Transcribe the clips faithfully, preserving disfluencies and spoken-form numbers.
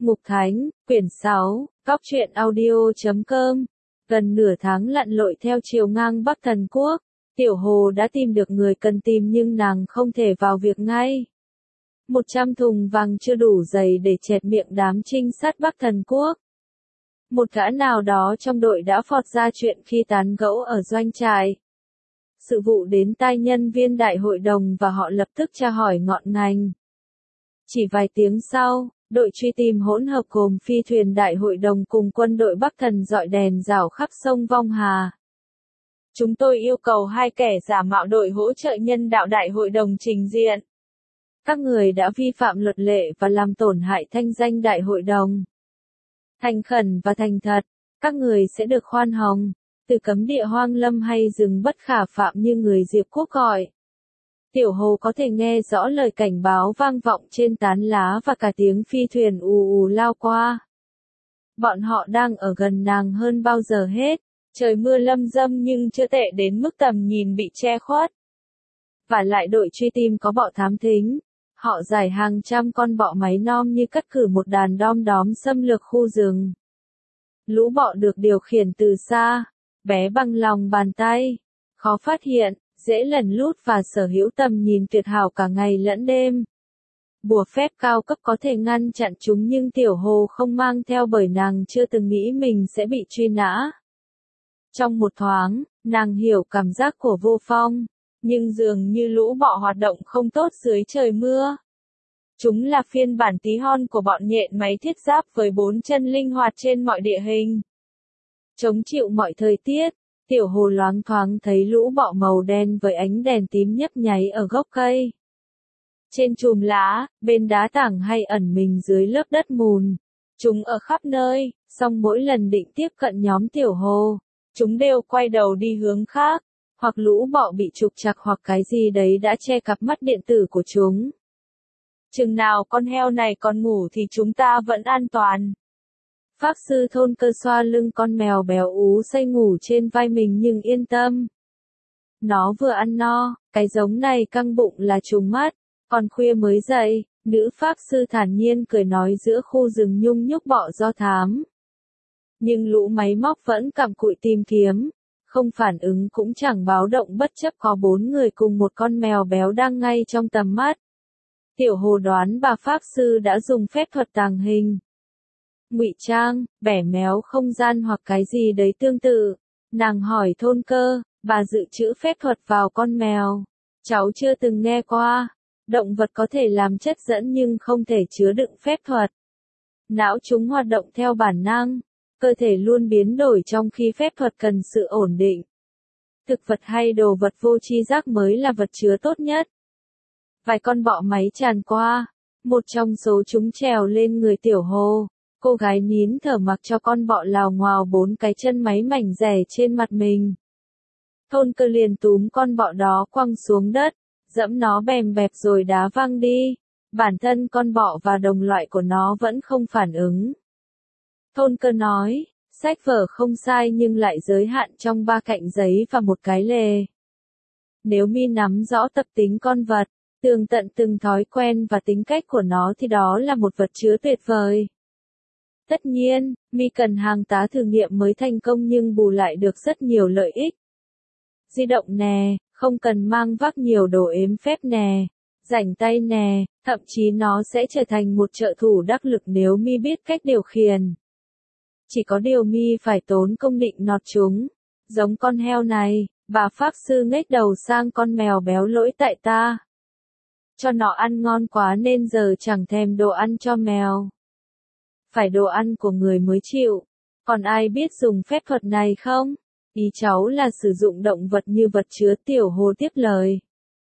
Mục Thánh, quyển sáu, Góc truyện audio chấm com. Gần nửa tháng lặn lội theo chiều ngang Bắc Thần Quốc, Tiểu Hồ đã tìm được người cần tìm nhưng nàng không thể vào việc ngay. Một trăm thùng vàng chưa đủ dày để chẹt miệng đám trinh sát Bắc Thần Quốc. Một gã nào đó trong đội đã phọt ra chuyện khi tán gẫu ở doanh trại. Sự vụ đến tai nhân viên đại hội đồng và họ lập tức tra hỏi ngọn ngành. Chỉ vài tiếng sau, đội truy tìm hỗn hợp gồm phi thuyền đại hội đồng cùng quân đội Bắc Thần dọi đèn rảo khắp sông Vong Hà. Chúng tôi yêu cầu hai kẻ giả mạo đội hỗ trợ nhân đạo đại hội đồng trình diện. Các người đã vi phạm luật lệ và làm tổn hại thanh danh đại hội đồng. Thành khẩn và thành thật, các người sẽ được khoan hồng, từ cấm địa hoang lâm hay rừng bất khả phạm như người Diệp Quốc gọi. Tiểu Hồ có thể nghe rõ lời cảnh báo vang vọng trên tán lá và cả tiếng phi thuyền ù ù lao qua. Bọn họ đang ở gần nàng hơn bao giờ hết, trời mưa lâm dâm nhưng chưa tệ đến mức tầm nhìn bị che khuất. Và lại đội truy tìm có bọ thám thính, họ giải hàng trăm con bọ máy nom như cắt cử một đàn đom đóm xâm lược khu rừng. Lũ bọ được điều khiển từ xa, bé bằng lòng bàn tay, khó phát hiện, dễ lẩn lút và sở hữu tầm nhìn tuyệt hảo cả ngày lẫn đêm. Bùa phép cao cấp có thể ngăn chặn chúng nhưng Tiểu Hồ không mang theo bởi nàng chưa từng nghĩ mình sẽ bị truy nã. Trong một thoáng, nàng hiểu cảm giác của Vô Phong, nhưng dường như lũ bọ hoạt động không tốt dưới trời mưa. Chúng là phiên bản tí hon của bọn nhện máy thiết giáp với bốn chân linh hoạt trên mọi địa hình. Chống chịu mọi thời tiết, Tiểu Hồ loáng thoáng thấy lũ bọ màu đen với ánh đèn tím nhấp nháy ở gốc cây. Trên chùm lá, bên đá tảng hay ẩn mình dưới lớp đất mùn. Chúng ở khắp nơi, song mỗi lần định tiếp cận nhóm Tiểu Hồ, chúng đều quay đầu đi hướng khác, hoặc lũ bọ bị trục trặc hoặc cái gì đấy đã che cặp mắt điện tử của chúng. Chừng nào con heo này còn ngủ thì chúng ta vẫn an toàn. Pháp sư Thôn Cơ xoa lưng con mèo béo ú xây ngủ trên vai mình nhưng yên tâm. Nó vừa ăn no, cái giống này căng bụng là trùng mắt, còn khuya mới dậy, nữ pháp sư thản nhiên cười nói giữa khu rừng nhung nhúc bọ do thám. Nhưng lũ máy móc vẫn cặm cụi tìm kiếm, không phản ứng cũng chẳng báo động bất chấp có bốn người cùng một con mèo béo đang ngay trong tầm mắt. Tiểu Hồ đoán bà pháp sư đã dùng phép thuật tàng hình, ngụy trang, bẻ méo không gian hoặc cái gì đấy tương tự. Nàng hỏi Thôn Cơ, bà dự trữ phép thuật vào con mèo. Cháu chưa từng nghe qua. Động vật có thể làm chất dẫn nhưng không thể chứa đựng phép thuật. Não chúng hoạt động theo bản năng, cơ thể luôn biến đổi trong khi phép thuật cần sự ổn định. Thực vật hay đồ vật vô tri giác mới là vật chứa tốt nhất. Vài con bọ máy tràn qua, một trong số chúng trèo lên người Tiểu Hồ. Cô gái nín thở mặc cho con bọ lào ngoào bốn cái chân máy mảnh rẻ trên mặt mình. Thôn Cơ liền túm con bọ đó quăng xuống đất, dẫm nó bèm bẹp rồi đá văng đi. Bản thân con bọ và đồng loại của nó vẫn không phản ứng. Thôn Cơ nói, sách vở không sai nhưng lại giới hạn trong ba cạnh giấy và một cái lề. Nếu mi nắm rõ tập tính con vật, tường tận từng thói quen và tính cách của nó thì đó là một vật chứa tuyệt vời. Tất nhiên, mi cần hàng tá thử nghiệm mới thành công nhưng bù lại được rất nhiều lợi ích. Di động nè, không cần mang vác nhiều đồ ếm phép nè, rảnh tay nè, thậm chí nó sẽ trở thành một trợ thủ đắc lực nếu mi biết cách điều khiển. Chỉ có điều mi phải tốn công định nọt chúng. Giống con heo này, bà pháp sư ngếch đầu sang con mèo béo lỗi tại ta. Cho nó ăn ngon quá nên giờ chẳng thèm đồ ăn cho mèo. Phải đồ ăn của người mới chịu. Còn ai biết dùng phép thuật này không? Ý cháu là sử dụng động vật như vật chứa. Tiểu Hồ tiếp lời.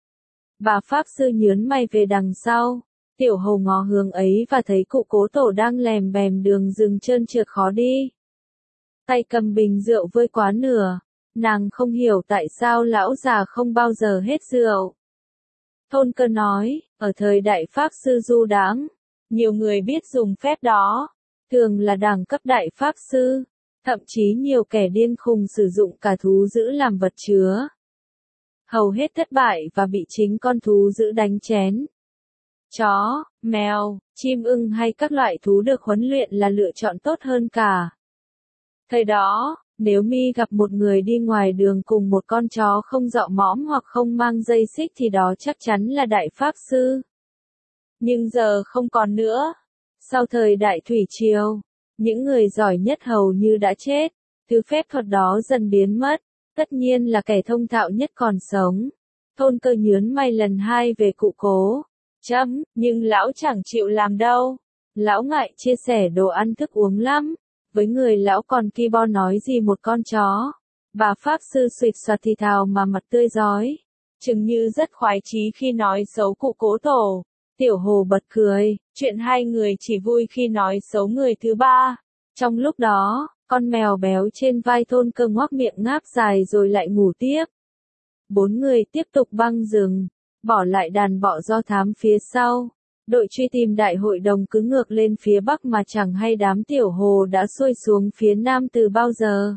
Bà pháp sư nhớn mày về đằng sau. Tiểu Hồ ngó hướng ấy và thấy cụ Cố Tổ đang lèm bèm đường rừng trơn trượt khó đi. Tay cầm bình rượu vơi quá nửa. Nàng không hiểu tại sao lão già không bao giờ hết rượu. Thôn Cơ nói, ở thời đại pháp sư du đãng, nhiều người biết dùng phép đó. Thường là đẳng cấp đại pháp sư, thậm chí nhiều kẻ điên khùng sử dụng cả thú dữ làm vật chứa. Hầu hết thất bại và bị chính con thú dữ đánh chén. chó, mèo, chim ưng hay các loại thú được huấn luyện là lựa chọn tốt hơn cả. Thời đó, nếu Mi gặp một người đi ngoài đường cùng một con chó không dọ mõm hoặc không mang dây xích thì đó chắc chắn là đại pháp sư. Nhưng giờ không còn nữa. Sau thời đại thủy triều, những người giỏi nhất hầu như đã chết, thứ phép thuật đó dần biến mất, tất nhiên là kẻ thông thạo nhất còn sống. Thôn Cơ nhớn mày lần hai về cụ Cố. Chấm, nhưng lão chẳng chịu làm đâu. Lão ngại chia sẻ đồ ăn thức uống lắm. Với người lão còn ki bo nói gì một con chó. Bà pháp sư suỵt soạt thì thào mà mặt tươi rói. Chừng như rất khoái chí khi nói xấu cụ Cố tổ. Tiểu Hồ bật cười, chuyện hai người chỉ vui khi nói xấu người thứ ba. Trong lúc đó, con mèo béo trên vai Thôn Cơ ngoác miệng ngáp dài rồi lại ngủ tiếp. Bốn người tiếp tục băng rừng, bỏ lại đàn bọ do thám phía sau. Đội truy tìm đại hội đồng cứ ngược lên phía bắc mà chẳng hay đám Tiểu Hồ đã xuôi xuống phía nam từ bao giờ.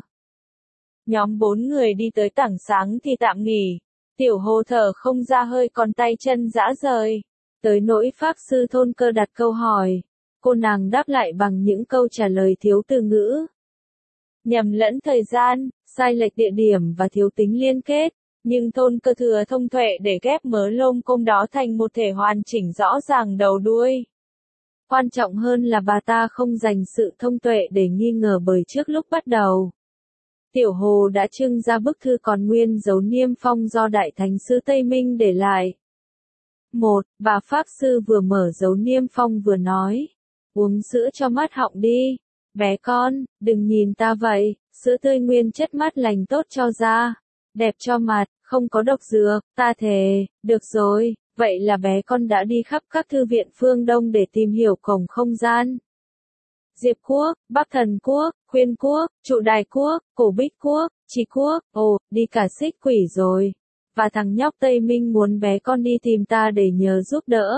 Nhóm bốn người đi tới tảng sáng thì tạm nghỉ. Tiểu Hồ thở không ra hơi còn tay chân rã rời. Tới nỗi pháp sư Thôn Cơ đặt câu hỏi. Cô nàng đáp lại bằng những câu trả lời thiếu từ ngữ. Nhầm lẫn thời gian, sai lệch địa điểm và thiếu tính liên kết. Nhưng Thôn Cơ thừa thông tuệ để ghép mớ lông công đó thành một thể hoàn chỉnh rõ ràng đầu đuôi. Quan trọng hơn là bà ta không dành sự thông tuệ để nghi ngờ bởi trước lúc bắt đầu. Tiểu Hồ đã trưng ra bức thư còn nguyên dấu niêm phong do Đại Thánh Sư Tây Minh để lại. Một, bà Pháp Sư vừa mở dấu niêm phong vừa nói. Uống sữa cho mát họng đi. Bé con, đừng nhìn ta vậy, sữa tươi nguyên chất mát lành tốt cho da. Đẹp cho mặt, không có độc dược, ta thề, được rồi, vậy là bé con đã đi khắp các thư viện phương Đông để tìm hiểu cổng không gian. Diệp Quốc, Bắc Thần Quốc, Khuyên Quốc, Trụ Đài Quốc, Cổ Bích Quốc, Trì Quốc, ồ, đi cả xích quỷ rồi. Và thằng nhóc Tây Minh muốn bé con đi tìm ta để nhờ giúp đỡ.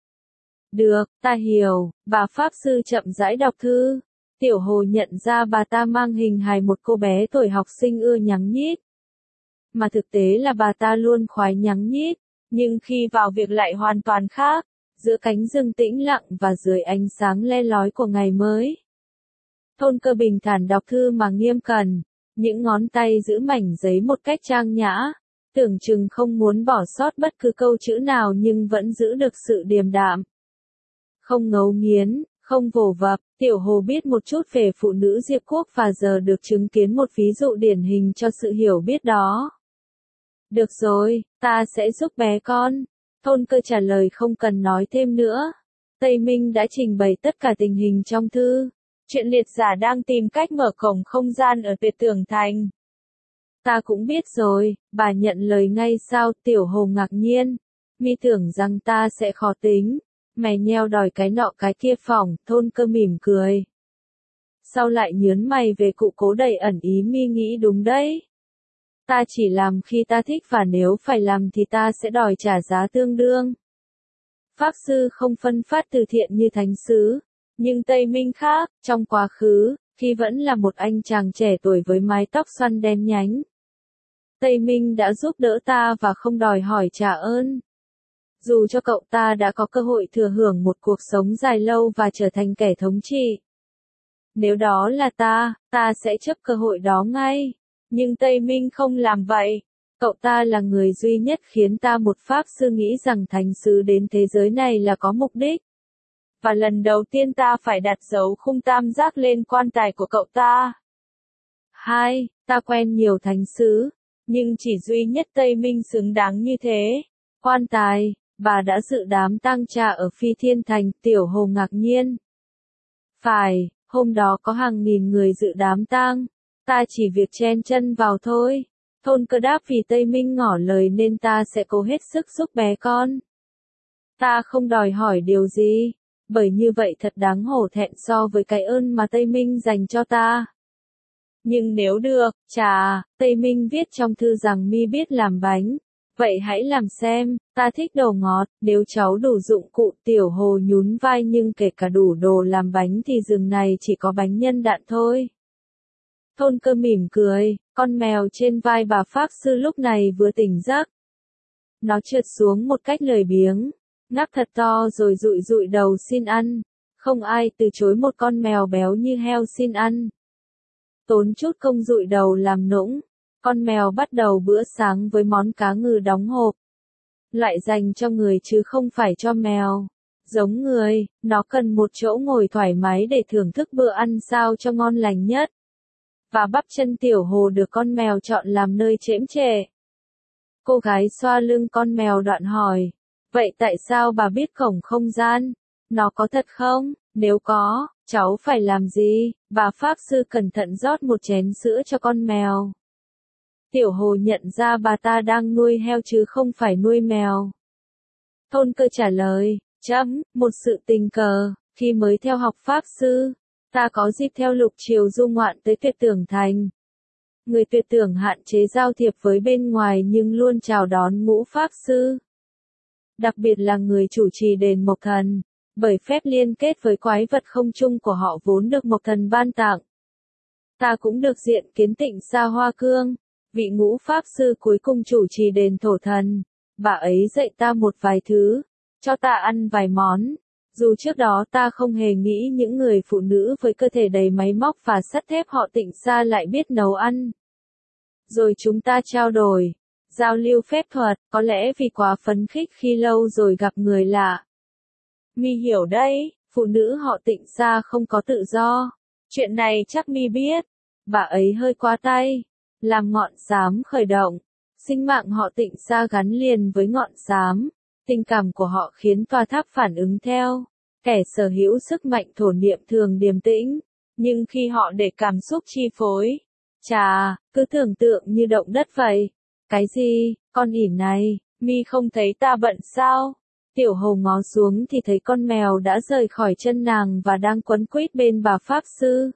Được, ta hiểu, bà Pháp Sư chậm rãi đọc thư. Tiểu Hồ nhận ra bà ta mang hình hài một cô bé tuổi học sinh ưa nhắng nhít. Mà thực tế là bà ta luôn khoái nhắng nhít, nhưng khi vào việc lại hoàn toàn khác, giữa cánh rừng tĩnh lặng và dưới ánh sáng le lói của ngày mới. Thôn Cơ bình thản đọc thư mà nghiêm cẩn, những ngón tay giữ mảnh giấy một cách trang nhã, tưởng chừng không muốn bỏ sót bất cứ câu chữ nào nhưng vẫn giữ được sự điềm đạm. Không ngấu nghiến, không vồ vập, Tiểu Hồ biết một chút về phụ nữ Diệp Quốc và giờ được chứng kiến một ví dụ điển hình cho sự hiểu biết đó. Được rồi, ta sẽ giúp bé con. Thôn Cơ trả lời không cần nói thêm nữa. Tây Minh đã trình bày tất cả tình hình trong thư. Chuyện liệt giả đang tìm cách mở cổng không gian ở Tuyệt Tưởng Thành. Ta cũng biết rồi, bà nhận lời ngay sao? Tiểu Hồ ngạc nhiên. Mi tưởng rằng ta sẽ khó tính. Mày nheo đòi cái nọ cái kia phỏng, Thôn Cơ mỉm cười. Sau lại nhớn mày về cụ Cố đầy ẩn ý. Mi nghĩ đúng đấy. Ta chỉ làm khi ta thích và nếu phải làm thì ta sẽ đòi trả giá tương đương. Pháp sư không phân phát từ thiện như thánh sứ, nhưng Tây Minh khác, trong quá khứ, khi vẫn là một anh chàng trẻ tuổi với mái tóc xoăn đen nhánh. Tây Minh đã giúp đỡ ta và không đòi hỏi trả ơn. Dù cho cậu ta đã có cơ hội thừa hưởng một cuộc sống dài lâu và trở thành kẻ thống trị. Nếu đó là ta, ta sẽ chấp cơ hội đó ngay. Nhưng Tây Minh không làm vậy. Cậu ta là người duy nhất khiến ta một pháp sư nghĩ rằng thánh sứ đến thế giới này là có mục đích. Và lần đầu tiên ta phải đặt dấu khung tam giác lên quan tài của cậu ta. Hai, ta quen nhiều thánh sứ, nhưng chỉ duy nhất Tây Minh xứng đáng như thế. Quan tài, bà đã dự đám tang trà ở Phi Thiên Thành, Tiểu Hồ ngạc nhiên. Phải, hôm đó có hàng nghìn người dự đám tang. Ta chỉ việc chen chân vào thôi. Thôn Cơ đáp vì Tây Minh ngỏ lời nên ta sẽ cố hết sức giúp bé con. Ta không đòi hỏi điều gì, bởi như vậy thật đáng hổ thẹn so với cái ơn mà Tây Minh dành cho ta. Nhưng nếu được, chà, Tây Minh viết trong thư rằng Mi biết làm bánh. Vậy hãy làm xem, ta thích đồ ngọt, nếu cháu đủ dụng cụ. Tiểu Hồ nhún vai nhưng kể cả đủ đồ làm bánh thì rừng này chỉ có bánh nhân đạn thôi. Thôn Cơ mỉm cười, con mèo trên vai bà Pháp Sư lúc này vừa tỉnh giấc. Nó trượt xuống một cách lười biếng. ngáp thật to rồi dụi dụi đầu xin ăn. Không ai từ chối một con mèo béo như heo xin ăn. Tốn chút công dụi đầu làm nũng, con mèo bắt đầu bữa sáng với món cá ngừ đóng hộp. Lại dành cho người chứ không phải cho mèo. Giống người, nó cần một chỗ ngồi thoải mái để thưởng thức bữa ăn sao cho ngon lành nhất. Và bắp chân Tiểu Hồ được con mèo chọn làm nơi chễm chệ. Cô gái xoa lưng con mèo đoạn hỏi, vậy tại sao bà biết cổng không gian? Nó có thật không? Nếu có, cháu phải làm gì? Bà Pháp Sư cẩn thận rót một chén sữa cho con mèo. Tiểu Hồ nhận ra bà ta đang nuôi heo chứ không phải nuôi mèo. Thôn Cơ trả lời, chấm, một sự tình cờ, khi mới theo học Pháp Sư, ta có dịp theo Lục Triều du ngoạn tới Tuyệt Tưởng Thành. Người Tuyệt Tưởng hạn chế giao thiệp với bên ngoài nhưng luôn chào đón Ngũ Pháp Sư. Đặc biệt là người chủ trì đền Mộc Thần, bởi phép liên kết với quái vật không trung của họ vốn được Mộc Thần ban tặng. Ta cũng được diện kiến Tịnh Sa Hoa Cương, vị Ngũ Pháp Sư cuối cùng chủ trì đền Thổ Thần. Bà ấy dạy ta một vài thứ, cho ta ăn vài món. Dù trước đó ta không hề nghĩ những người phụ nữ với cơ thể đầy máy móc và sắt thép họ Tịnh Sa lại biết nấu ăn. Rồi chúng ta trao đổi, giao lưu phép thuật, có lẽ vì quá phấn khích khi lâu rồi gặp người lạ. Mi hiểu đấy, phụ nữ họ Tịnh Sa không có tự do. Chuyện này chắc Mi biết. Bà ấy hơi quá tay, làm ngọn xám khởi động. Sinh mạng họ Tịnh Sa gắn liền với ngọn xám. Tình cảm của họ khiến tòa tháp phản ứng theo. Kẻ sở hữu sức mạnh thổ niệm thường điềm tĩnh, nhưng khi họ để cảm xúc chi phối, chà, cứ tưởng tượng như động đất vậy. Cái gì, con ỉn này, Mi không thấy ta bận sao? Tiểu Hồ ngó xuống thì thấy con mèo đã rời khỏi chân nàng và đang quấn quýt bên bà Pháp Sư.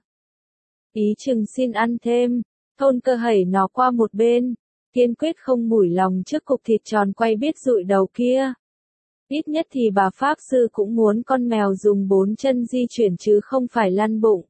Ý chừng xin ăn thêm, Thôn Cơ hẩy nó qua một bên, kiên quyết không mủi lòng trước cục thịt tròn quay biết dụi đầu kia. Ít nhất thì bà Pháp Sư cũng muốn con mèo dùng bốn chân di chuyển chứ không phải lăn bụng.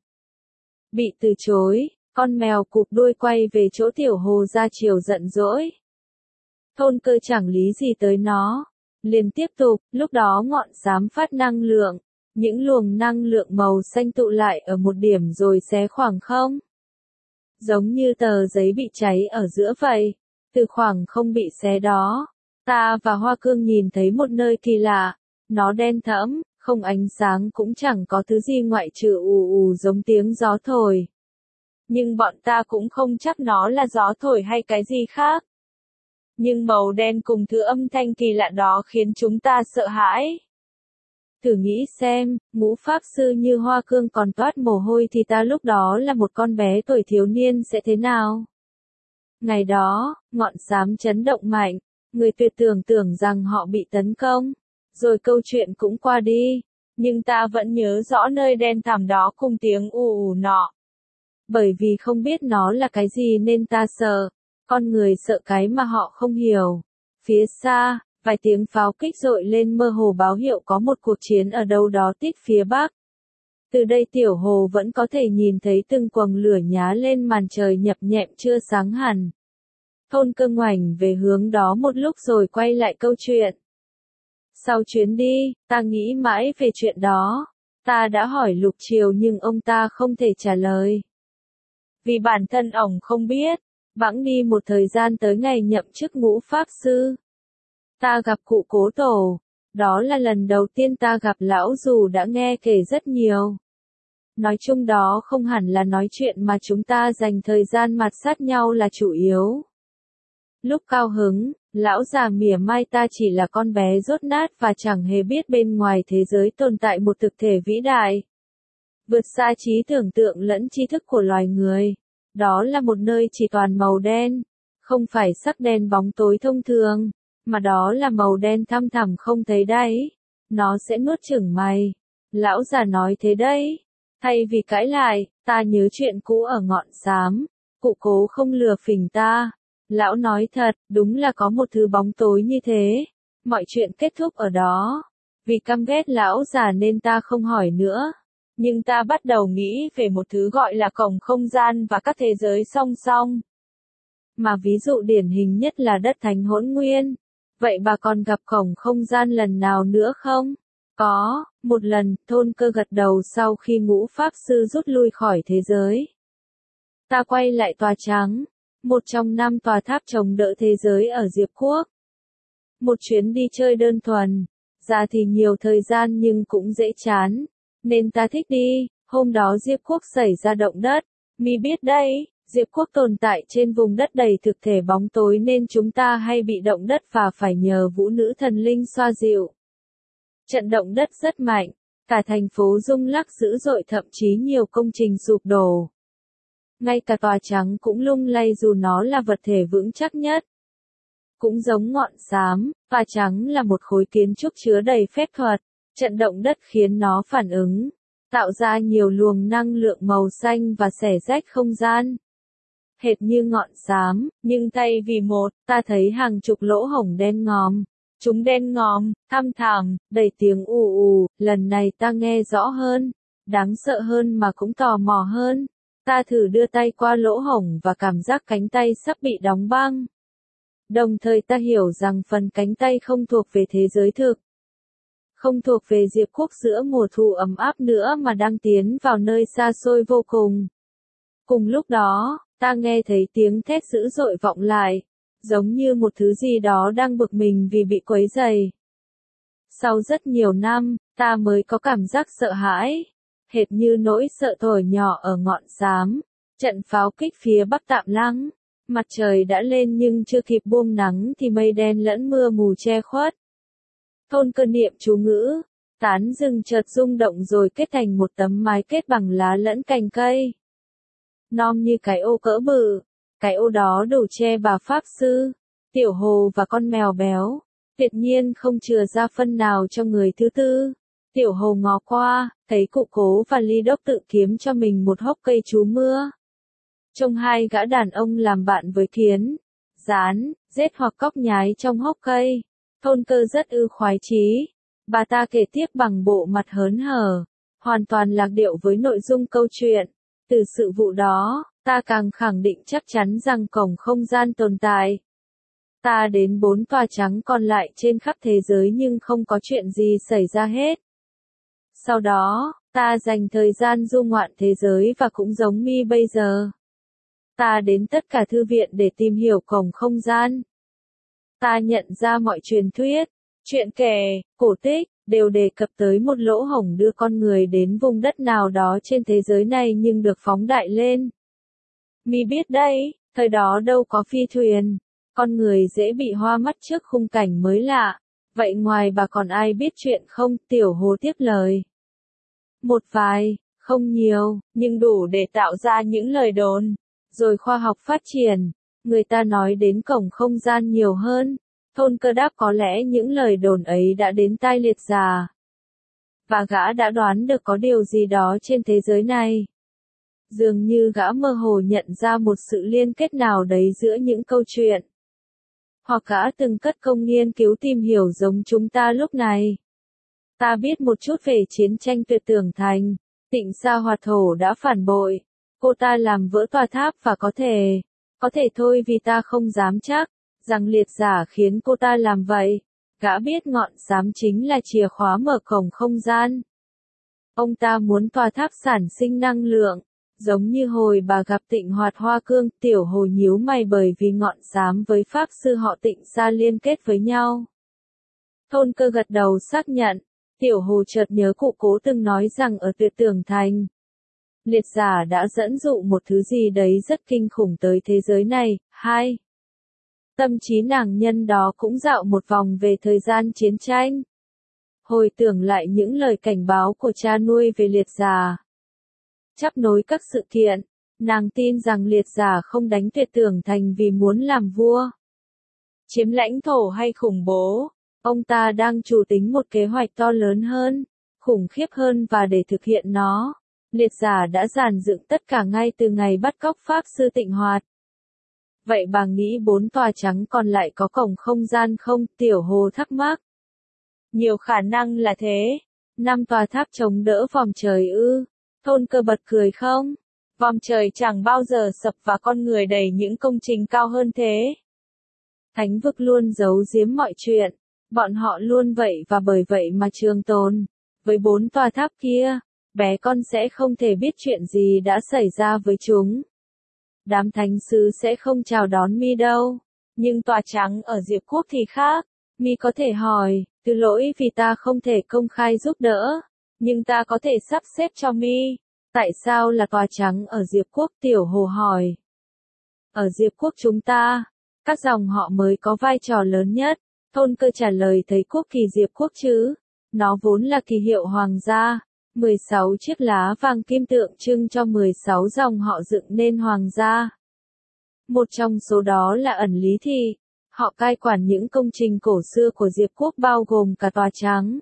Bị từ chối, con mèo cụp đuôi quay về chỗ Tiểu Hồ ra chiều giận dỗi. Thôn Cơ chẳng lý gì tới nó, liền tiếp tục, lúc đó ngọn xám phát năng lượng, những luồng năng lượng màu xanh tụ lại ở một điểm rồi xé khoảng không. Giống như tờ giấy bị cháy ở giữa vậy, từ khoảng không bị xé đó. Ta và Hoa Cương nhìn thấy một nơi kỳ lạ, nó đen thẫm, không ánh sáng cũng chẳng có thứ gì ngoại trừ ù ù giống tiếng gió thổi. Nhưng bọn ta cũng không chắc nó là gió thổi hay cái gì khác. Nhưng màu đen cùng thứ âm thanh kỳ lạ đó khiến chúng ta sợ hãi. Thử nghĩ xem, Ngũ Pháp Sư như Hoa Cương còn toát mồ hôi thì ta lúc đó là một con bé tuổi thiếu niên sẽ thế nào? Ngày đó, ngọn xám chấn động mạnh. Người Tuyệt Tưởng tưởng rằng họ bị tấn công, rồi câu chuyện cũng qua đi, nhưng ta vẫn nhớ rõ nơi đen thẳm đó cùng tiếng ù ù nọ. Bởi vì không biết nó là cái gì nên ta sợ, con người sợ cái mà họ không hiểu. Phía xa, vài tiếng pháo kích dội lên mơ hồ báo hiệu có một cuộc chiến ở đâu đó tít phía bắc. Từ đây Tiểu Hồ vẫn có thể nhìn thấy từng quầng lửa nhá lên màn trời nhập nhẹm chưa sáng hẳn. Thôn Cơ ngoảnh về hướng đó một lúc rồi quay lại câu chuyện. Sau chuyến đi, ta nghĩ mãi về chuyện đó. Ta đã hỏi Lục Triều nhưng ông ta không thể trả lời. Vì bản thân ổng không biết, bẵng đi một thời gian tới ngày nhậm chức Ngũ Pháp Sư. Ta gặp cụ Cố Tổ, đó là lần đầu tiên ta gặp lão dù đã nghe kể rất nhiều. Nói chung đó không hẳn là nói chuyện mà chúng ta dành thời gian mạt sát nhau là chủ yếu. Lúc cao hứng, lão già mỉa mai ta chỉ là con bé dốt nát và chẳng hề biết bên ngoài thế giới tồn tại một thực thể vĩ đại. Vượt xa trí tưởng tượng lẫn tri thức của loài người. Đó là một nơi chỉ toàn màu đen, không phải sắc đen bóng tối thông thường, mà đó là màu đen thăm thẳm không thấy đáy. Nó sẽ nuốt chửng mày. Lão già nói thế đấy. Thay vì cãi lại, ta nhớ chuyện cũ ở ngọn xám. Cụ Cố không lừa phỉnh ta. Lão nói thật, đúng là có một thứ bóng tối như thế. Mọi chuyện kết thúc ở đó. Vì căm ghét lão già nên ta không hỏi nữa. Nhưng ta bắt đầu nghĩ về một thứ gọi là cổng không gian và các thế giới song song. Mà ví dụ điển hình nhất là đất thánh hỗn nguyên. Vậy bà còn gặp cổng không gian lần nào nữa không? Có, một lần, Thôn Cơ gật đầu sau khi ngũ pháp sư rút lui khỏi thế giới. Ta quay lại tòa trắng, một trong năm tòa tháp chống đỡ thế giới ở Diệp Quốc. Một chuyến đi chơi đơn thuần, ra thì nhiều thời gian nhưng cũng dễ chán, nên ta thích đi. Hôm đó Diệp Quốc xảy ra động đất, mi biết đấy, Diệp Quốc tồn tại trên vùng đất đầy thực thể bóng tối nên chúng ta hay bị động đất và phải nhờ vũ nữ thần linh xoa dịu. Trận động đất rất mạnh, cả thành phố rung lắc dữ dội, thậm chí nhiều công trình sụp đổ. Ngay cả tòa trắng cũng lung lay dù nó là vật thể vững chắc nhất. Cũng giống ngọn xám, tòa trắng là một khối kiến trúc chứa đầy phép thuật. Trận động đất khiến nó phản ứng, tạo ra nhiều luồng năng lượng màu xanh và xẻ rách không gian. Hệt như ngọn xám, nhưng thay vì một, ta thấy hàng chục lỗ hổng đen ngòm. Chúng đen ngòm, thăm thẳm, đầy tiếng ù ù, lần này ta nghe rõ hơn, đáng sợ hơn mà cũng tò mò hơn. Ta thử đưa tay qua lỗ hổng và cảm giác cánh tay sắp bị đóng băng. Đồng thời ta hiểu rằng phần cánh tay không thuộc về thế giới thực. Không thuộc về Diệp Quốc giữa mùa thu ấm áp nữa mà đang tiến vào nơi xa xôi vô cùng. Cùng lúc đó, ta nghe thấy tiếng thét dữ dội vọng lại, giống như một thứ gì đó đang bực mình vì bị quấy rầy. Sau rất nhiều năm, ta mới có cảm giác sợ hãi, hệt như nỗi sợ thổi nhỏ ở ngọn xám. Trận pháo kích phía Bắc tạm lắng, mặt trời đã lên nhưng chưa kịp buông nắng thì mây đen lẫn mưa mù che khuất. Thôn Cơ niệm chú ngữ, tán rừng chợt rung động rồi kết thành một tấm mái kết bằng lá lẫn cành cây. Non như cái ô cỡ bự, cái ô đó đủ che bà pháp sư, Tiểu Hồ và con mèo béo, tuyệt nhiên không chừa ra phân nào cho người thứ tư. Tiểu Hồ ngó qua, thấy cụ Cố và Ly Đốc tự kiếm cho mình một hốc cây trú mưa. Trông hai gã đàn ông làm bạn với kiến, rán, rết hoặc cóc nhái trong hốc cây. Thôn Cơ rất ư khoái chí. Bà ta kể tiếp bằng bộ mặt hớn hở, hoàn toàn lạc điệu với nội dung câu chuyện. Từ sự vụ đó, ta càng khẳng định chắc chắn rằng cổng không gian tồn tại. Ta đến bốn tòa trắng còn lại trên khắp thế giới nhưng không có chuyện gì xảy ra hết. Sau đó, ta dành thời gian du ngoạn thế giới và cũng giống mi bây giờ. Ta đến tất cả thư viện để tìm hiểu cổng không gian. Ta nhận ra mọi truyền thuyết, chuyện kể, cổ tích, đều đề cập tới một lỗ hổng đưa con người đến vùng đất nào đó trên thế giới này nhưng được phóng đại lên. Mi biết đấy, thời đó đâu có phi thuyền, con người dễ bị hoa mắt trước khung cảnh mới lạ. Vậy ngoài bà còn ai biết chuyện không? Tiểu Hồ tiếp lời. Một vài, không nhiều, nhưng đủ để tạo ra những lời đồn. Rồi khoa học phát triển, người ta nói đến cổng không gian nhiều hơn. Thôn Cơ đáp có lẽ những lời đồn ấy đã đến tai Liệt Giả. Và gã đã đoán được có điều gì đó trên thế giới này. Dường như gã mơ hồ nhận ra một sự liên kết nào đấy giữa những câu chuyện. Hoặc gã từng cất công nghiên cứu tìm hiểu giống chúng ta lúc này. Ta biết một chút về chiến tranh Tuyệt Tưởng Thành. Tịnh Sa Hoạt Thổ đã phản bội. Cô ta làm vỡ tòa tháp và có thể, có thể thôi vì ta không dám chắc, rằng Liệt Giả khiến cô ta làm vậy. Gã biết ngọn xám chính là chìa khóa mở cổng không gian. Ông ta muốn tòa tháp sản sinh năng lượng, giống như hồi bà gặp Tịnh Hoạt Hoa Cương. Tiểu Hồ nhíu mày bởi vì ngọn xám với pháp sư họ Tịnh Sa liên kết với nhau. Thôn Cơ gật đầu xác nhận. Tiểu Hồ chợt nhớ cụ Cố từng nói rằng ở Tuyệt Tưởng Thành, Liệt Giả đã dẫn dụ một thứ gì đấy rất kinh khủng tới thế giới này. Hai. Tâm trí nàng nhân đó cũng dạo một vòng về thời gian chiến tranh. Hồi tưởng lại những lời cảnh báo của cha nuôi về Liệt Giả. Chắp nối các sự kiện, nàng tin rằng Liệt Giả không đánh Tuyệt Tưởng Thành vì muốn làm vua, chiếm lãnh thổ hay khủng bố. Ông ta đang chủ tính một kế hoạch to lớn hơn, khủng khiếp hơn và để thực hiện nó, Liệt Giả đã dàn dựng tất cả ngay từ ngày bắt cóc pháp sư Tịnh Hoạt. Vậy bà nghĩ bốn tòa trắng còn lại có cổng không gian không? Tiểu Hồ thắc mắc. Nhiều khả năng là thế. Năm tòa tháp chống đỡ vòm trời ư? Thôn Cơ bật cười không? Vòm trời chẳng bao giờ sập và con người đẩy những công trình cao hơn thế. Thánh vực luôn giấu giếm mọi chuyện. Bọn họ luôn vậy và bởi vậy mà trường tồn. Với bốn tòa tháp kia, bé con sẽ không thể biết chuyện gì đã xảy ra với chúng. Đám thánh sứ sẽ không chào đón mi đâu. Nhưng tòa trắng ở Diệp Quốc thì khác. Mi có thể hỏi, từ lỗi vì ta không thể công khai giúp đỡ. Nhưng ta có thể sắp xếp cho mi. Tại sao là tòa trắng ở Diệp Quốc? Tiểu Hồ hỏi. Ở Diệp Quốc chúng ta, các dòng họ mới có vai trò lớn nhất. Thôn Cơ trả lời thấy quốc kỳ Diệp Quốc chứ. Nó vốn là kỳ hiệu hoàng gia. mười sáu chiếc lá vàng kim tượng trưng cho mười sáu dòng họ dựng nên hoàng gia. Một trong số đó là ẩn lý thị. Họ cai quản những công trình cổ xưa của Diệp Quốc bao gồm cả tòa trắng.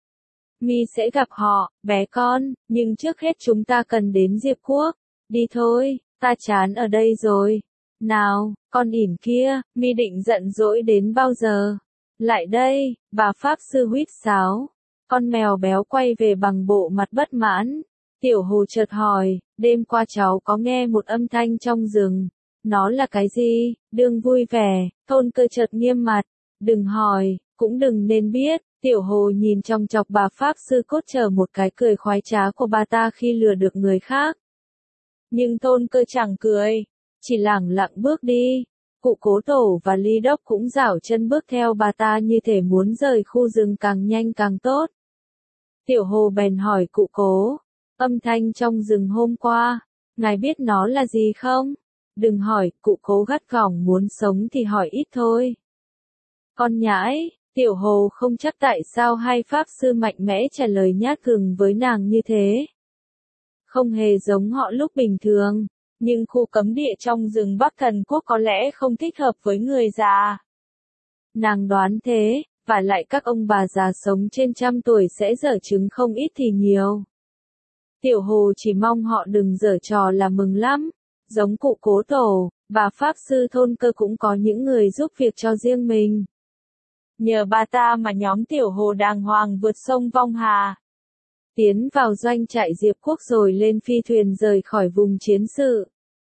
Mi sẽ gặp họ, bé con, nhưng trước hết chúng ta cần đến Diệp Quốc. Đi thôi, ta chán ở đây rồi. Nào, con ỉn kia, Mi định giận dỗi đến bao giờ? Lại đây, bà Pháp Sư huýt sáo. Con mèo béo quay về bằng bộ mặt bất mãn. Tiểu Hồ chợt hỏi, đêm qua cháu có nghe một âm thanh trong rừng. Nó là cái gì? Đừng vui vẻ. Thôn Cơ chợt nghiêm mặt. Đừng hỏi, cũng đừng nên biết. Tiểu Hồ nhìn trong chọc bà Pháp Sư cốt chờ một cái cười khoái trá của bà ta khi lừa được người khác. Nhưng Thôn Cơ chẳng cười, chỉ lẳng lặng bước đi. Cụ Cố Tổ và Ly Đốc cũng giảo chân bước theo bà ta như thể muốn rời khu rừng càng nhanh càng tốt. Tiểu Hồ bèn hỏi cụ Cố, âm thanh trong rừng hôm qua, ngài biết nó là gì không? Đừng hỏi, cụ Cố gắt gỏng, muốn sống thì hỏi ít thôi. Con nhãi, Tiểu Hồ không chắc tại sao hai Pháp Sư mạnh mẽ trả lời nhát gừng với nàng như thế. Không hề giống họ lúc bình thường, nhưng khu cấm địa trong rừng Bắc Thần Quốc có lẽ không thích hợp với người già. Nàng đoán thế, và lại các ông bà già sống trên trăm tuổi sẽ dở chứng không ít thì nhiều. Tiểu Hồ chỉ mong họ đừng giở trò là mừng lắm. Giống cụ Cố Tổ, bà Pháp Sư Thôn Cơ cũng có những người giúp việc cho riêng mình. Nhờ bà ta mà nhóm Tiểu Hồ đàng hoàng vượt sông Vong Hà. Tiến vào doanh trại Diệp Quốc rồi lên phi thuyền rời khỏi vùng chiến sự.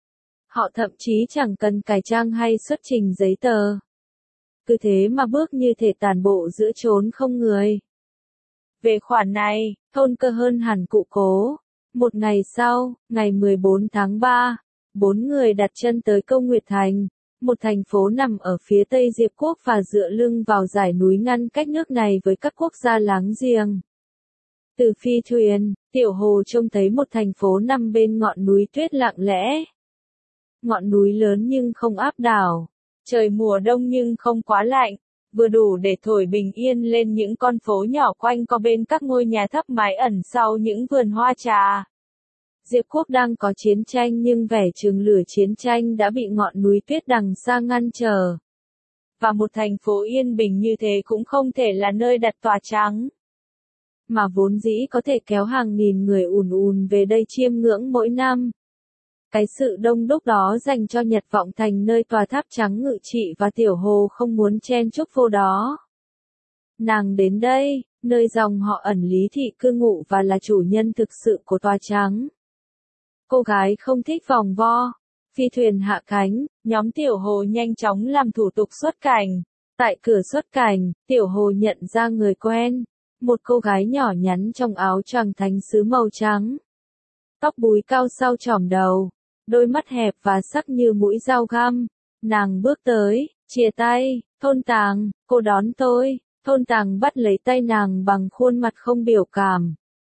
Họ thậm chí chẳng cần cải trang hay xuất trình giấy tờ. Cứ thế mà bước như thể tản bộ giữa chốn không người. Về khoản này, Thôn Cơ hơn hẳn cụ Cố. Một ngày sau, ngày mười bốn tháng ba, bốn người đặt chân tới Câu Nguyệt Thành, một thành phố nằm ở phía tây Diệp Quốc và dựa lưng vào dải núi ngăn cách nước này với các quốc gia láng giềng. Từ phi thuyền, Tiểu Hồ trông thấy một thành phố nằm bên ngọn núi tuyết lặng lẽ. Ngọn núi lớn nhưng không áp đảo. Trời mùa đông nhưng không quá lạnh, vừa đủ để thổi bình yên lên những con phố nhỏ quanh co bên các ngôi nhà thấp mái ẩn sau những vườn hoa trà. Diệp Quốc đang có chiến tranh nhưng vẻ chừng lửa chiến tranh đã bị ngọn núi tuyết đằng xa ngăn trở. Và một thành phố yên bình như thế cũng không thể là nơi đặt tòa trắng. Mà vốn dĩ có thể kéo hàng nghìn người ùn ùn về đây chiêm ngưỡng mỗi năm. Cái sự đông đúc đó dành cho Nhật Vọng Thành nơi tòa tháp trắng ngự trị và Tiểu Hồ không muốn chen chúc vô đó. Nàng đến đây, nơi dòng họ ẩn Lý thị cư ngụ và là chủ nhân thực sự của tòa trắng. Cô gái không thích vòng vo. Phi thuyền hạ cánh, nhóm Tiểu Hồ nhanh chóng làm thủ tục xuất cảnh. Tại cửa xuất cảnh, Tiểu Hồ nhận ra người quen. Một cô gái nhỏ nhắn trong áo choàng thánh sứ màu trắng. Tóc búi cao sau chòm đầu. Đôi mắt hẹp và sắc như mũi dao găm. Nàng bước tới, chìa tay, Thôn Tàng, cô đón tôi. Thôn Tàng bắt lấy tay nàng bằng khuôn mặt không biểu cảm.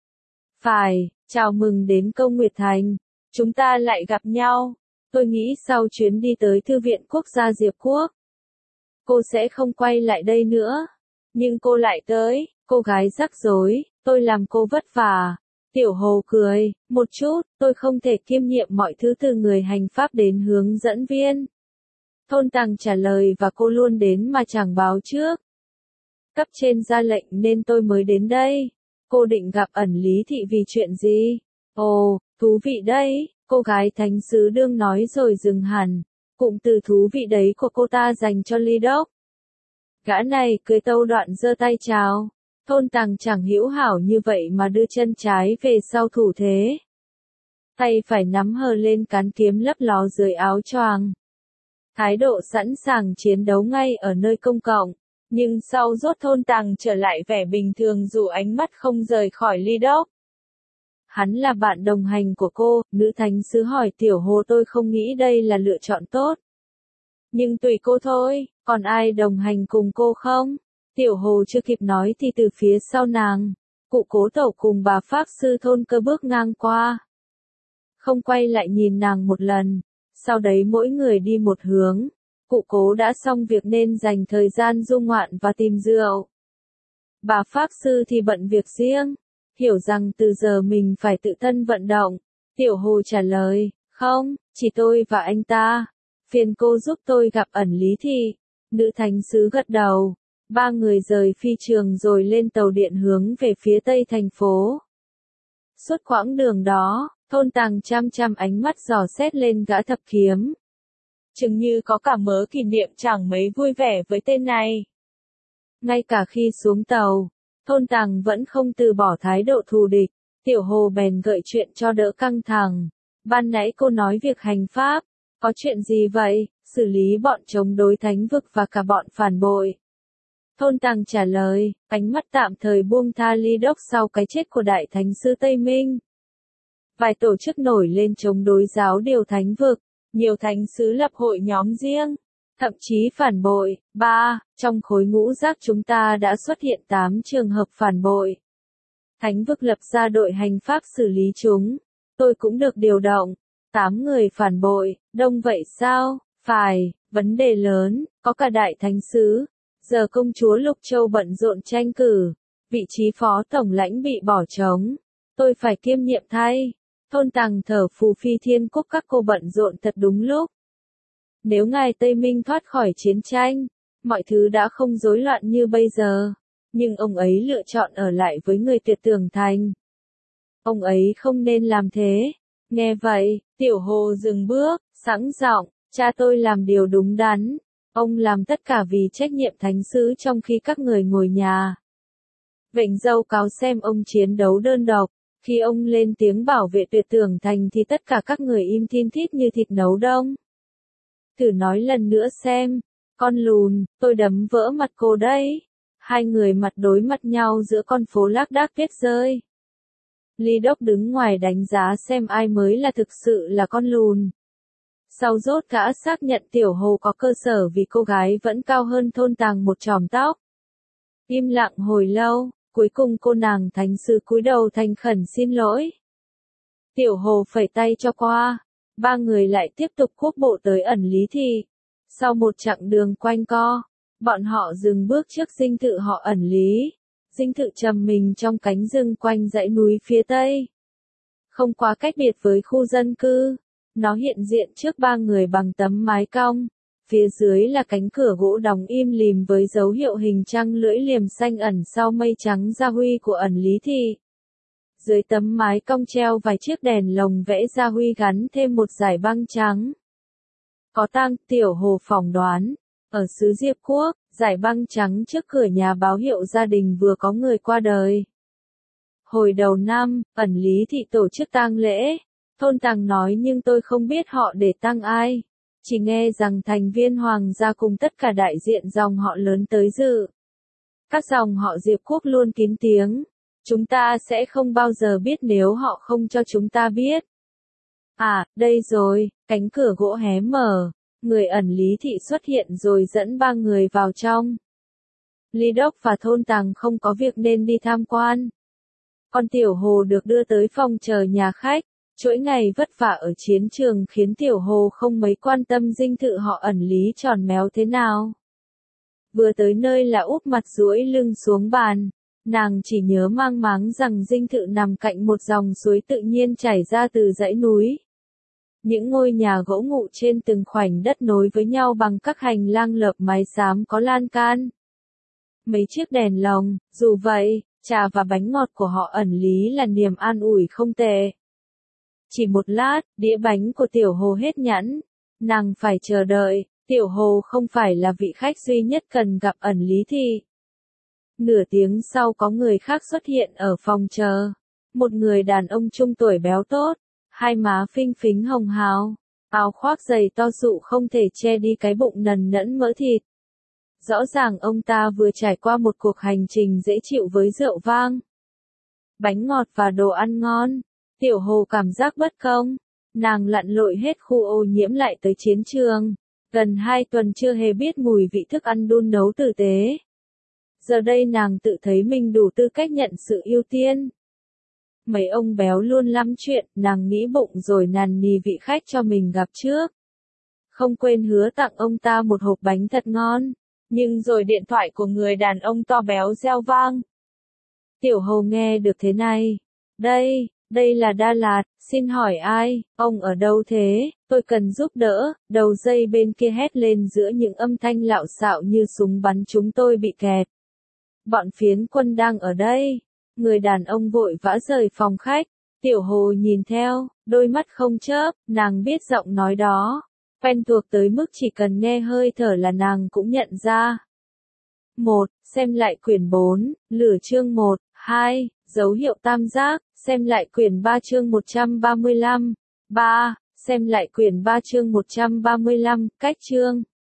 Phải, chào mừng đến Câu Nguyệt Thành. Chúng ta lại gặp nhau. Tôi nghĩ sau chuyến đi tới Thư viện Quốc gia Diệp Quốc, cô sẽ không quay lại đây nữa. Nhưng cô lại tới, cô gái rắc rối, tôi làm cô vất vả. Tiểu Hồ cười, một chút, tôi không thể kiêm nhiệm mọi thứ từ người hành pháp đến hướng dẫn viên. Thôn Tàng trả lời và cô luôn đến mà chẳng báo trước. Cấp trên ra lệnh nên tôi mới đến đây. Cô định gặp ẩn Lý thị vì chuyện gì? Ồ, thú vị đấy, cô gái thánh sứ đương nói rồi dừng hẳn. Cụm từ thú vị đấy của cô ta dành cho Ly Đốc. Gã này cười tâu đoạn giơ tay chào. Thôn Tàng chẳng hữu hảo như vậy mà đưa chân trái về sau thủ thế. Tay phải nắm hờ lên cán kiếm lấp ló dưới áo choàng. thái độ sẵn sàng chiến đấu ngay ở nơi công cộng. Nhưng sau rốt Thôn Tằng trở lại vẻ bình thường dù ánh mắt không rời khỏi Ly Đốc. Hắn là bạn đồng hành của cô, nữ thánh sứ hỏi Tiểu Hồ tôi không nghĩ đây là lựa chọn tốt. Nhưng tùy cô thôi, còn ai đồng hành cùng cô không? Tiểu Hồ chưa kịp nói thì từ phía sau nàng, cụ Cố Tẩu cùng bà Phác Sư Thôn Cơ bước ngang qua. Không quay lại nhìn nàng một lần, sau đấy mỗi người đi một hướng. Cụ Cố đã xong việc nên dành thời gian du ngoạn và tìm rượu. Bà Phác Sư thì bận việc riêng, hiểu rằng từ giờ mình phải tự thân vận động. Tiểu Hồ trả lời, không, chỉ tôi và anh ta. Phiền cô giúp tôi gặp ẩn Lý Thị. Nữ thánh sứ gật đầu. Ba người rời phi trường rồi lên tàu điện hướng về phía tây thành phố. Suốt quãng đường đó, Thôn Tằng chăm chăm ánh mắt dò xét lên gã thập kiếm. Chừng như có cả mớ kỷ niệm chẳng mấy vui vẻ với tên này. Ngay cả khi xuống tàu, Thôn Tằng vẫn không từ bỏ thái độ thù địch. Tiểu Hồ bèn gợi chuyện cho đỡ căng thẳng. Ban nãy cô nói việc hành pháp, có chuyện gì vậy? Xử lý bọn chống đối thánh vực và cả bọn phản bội. Thôn Tằng trả lời, ánh mắt tạm thời buông tha Ly Đốc sau cái chết của Đại Thánh Sư Tây Minh. Vài tổ chức nổi lên chống đối giáo điều thánh vực, nhiều thánh sứ lập hội nhóm riêng, thậm chí phản bội. Ba, trong khối ngũ giác chúng ta đã xuất hiện tám trường hợp phản bội. Thánh vực lập ra đội hành pháp xử lý chúng. Tôi cũng được điều động. Tám người phản bội, đông vậy sao? Phải, vấn đề lớn, có cả Đại Thánh Sứ. Giờ công chúa Lục Châu bận rộn tranh cử, vị trí phó tổng lãnh bị bỏ trống. Tôi phải kiêm nhiệm thay. Thôn Tằng thở phù phi thiên quốc các cô bận rộn thật đúng lúc. Nếu ngài Tây Minh thoát khỏi chiến tranh, mọi thứ đã không rối loạn như bây giờ. Nhưng ông ấy lựa chọn ở lại với người Tuyệt Tường Thành. Ông ấy không nên làm thế. Nghe vậy, Tiểu Hồ dừng bước, sẵn giọng, cha tôi làm điều đúng đắn. Ông làm tất cả vì trách nhiệm thánh sứ trong khi các người ngồi nhà. Vịnh Dâu cáo xem ông chiến đấu đơn độc. Khi ông lên tiếng bảo vệ Tuyệt Tường Thành thì tất cả các người im thin thít như thịt nấu đông. Thử nói lần nữa xem. Con lùn, tôi đấm vỡ mặt cô đấy. Hai người mặt đối mặt nhau giữa con phố lác đác tuyết rơi. Ly Đốc đứng ngoài đánh giá xem ai mới là thực sự là con lùn. Sau rốt gã xác nhận Tiểu Hồ có cơ sở vì cô gái vẫn cao hơn Thôn Tằng một chòm tóc. Im lặng hồi lâu, cuối cùng cô nàng thánh sứ cúi đầu thành khẩn xin lỗi. Tiểu Hồ phẩy tay cho qua. Ba người lại tiếp tục quốc bộ tới ẩn Lý Thị. Sau một chặng đường quanh co, bọn họ dừng bước trước dinh thự họ ẩn Lý. Dinh thự trầm mình trong cánh rừng quanh dãy núi phía tây. Không quá cách biệt với khu dân cư. Nó hiện diện trước ba người bằng tấm mái cong. Phía dưới là cánh cửa gỗ đóng im lìm với dấu hiệu hình trăng lưỡi liềm xanh ẩn sau mây trắng gia huy của ẩn Lý Thị. Dưới tấm mái cong treo vài chiếc đèn lồng vẽ gia huy gắn thêm một dải băng trắng. Có tang, Tiểu Hồ phỏng đoán. Ở xứ Diệp Quốc, dải băng trắng trước cửa nhà báo hiệu gia đình vừa có người qua đời. Hồi đầu năm, ẩn Lý Thị tổ chức tang lễ. Thôn Tằng nói nhưng tôi không biết họ để tang ai. Chỉ nghe rằng thành viên hoàng gia cùng tất cả đại diện dòng họ lớn tới dự. Các dòng họ Diệp Quốc luôn kín tiếng. Chúng ta sẽ không bao giờ biết nếu họ không cho chúng ta biết. À, đây rồi, cánh cửa gỗ hé mở. Người ẩn Lý Thị xuất hiện rồi dẫn ba người vào trong. Ly Đốc và Thôn Tằng không có việc nên đi tham quan. Con Tiểu Hồ được đưa tới phòng chờ nhà khách. Chuỗi ngày vất vả ở chiến trường khiến Tiểu Hồ không mấy quan tâm dinh thự họ ẩn Lý tròn méo thế nào. Vừa tới nơi là úp mặt duỗi lưng xuống bàn. Nàng chỉ nhớ mang máng rằng dinh thự nằm cạnh một dòng suối tự nhiên chảy ra từ dãy núi. Những ngôi nhà gỗ ngụ trên từng khoảnh đất nối với nhau bằng các hành lang lợp mái xám có lan can. Mấy chiếc đèn lồng, dù vậy, trà và bánh ngọt của họ ẩn Lý là niềm an ủi không tệ. Chỉ một lát, đĩa bánh của Tiểu Hồ hết nhẵn. Nàng phải chờ đợi, Tiểu Hồ không phải là vị khách duy nhất cần gặp ẩn Lý Thị. Nửa tiếng sau có người khác xuất hiện ở phòng chờ. Một người đàn ông trung tuổi béo tốt, hai má phinh phính hồng hào. áo khoác dày to sụ không thể che đi cái bụng nần nẫn mỡ thịt. Rõ ràng ông ta vừa trải qua một cuộc hành trình dễ chịu với rượu vang, bánh ngọt và đồ ăn ngon. Tiểu Hồ cảm giác bất công, nàng lặn lội hết khu ô nhiễm lại tới chiến trường, gần hai tuần chưa hề biết mùi vị thức ăn đun nấu tử tế. Giờ đây nàng tự thấy mình đủ tư cách nhận sự ưu tiên. Mấy ông béo luôn lắm chuyện, nàng nghĩ bụng rồi nằn nì vị khách cho mình gặp trước. Không quên hứa tặng ông ta một hộp bánh thật ngon, nhưng rồi điện thoại của người đàn ông to béo reo vang. Tiểu Hồ nghe được thế này. Đây, đây là Đà Lạt, xin hỏi ai, ông ở đâu thế, tôi cần giúp đỡ, đầu dây bên kia hét lên giữa những âm thanh lạo xạo như súng bắn chúng tôi bị kẹt. Bọn phiến quân đang ở đây. Người đàn ông vội vã rời phòng khách. Tiểu Hồ nhìn theo, đôi mắt không chớp, nàng biết giọng nói đó quen thuộc tới mức chỉ cần nghe hơi thở là nàng cũng nhận ra. một. Xem lại quyển bốn, lửa chương một, hai, dấu hiệu tam giác, xem lại quyển ba chương một trăm ba mươi lăm. ba. Xem lại quyển ba chương một trăm ba mươi lăm, cách chương.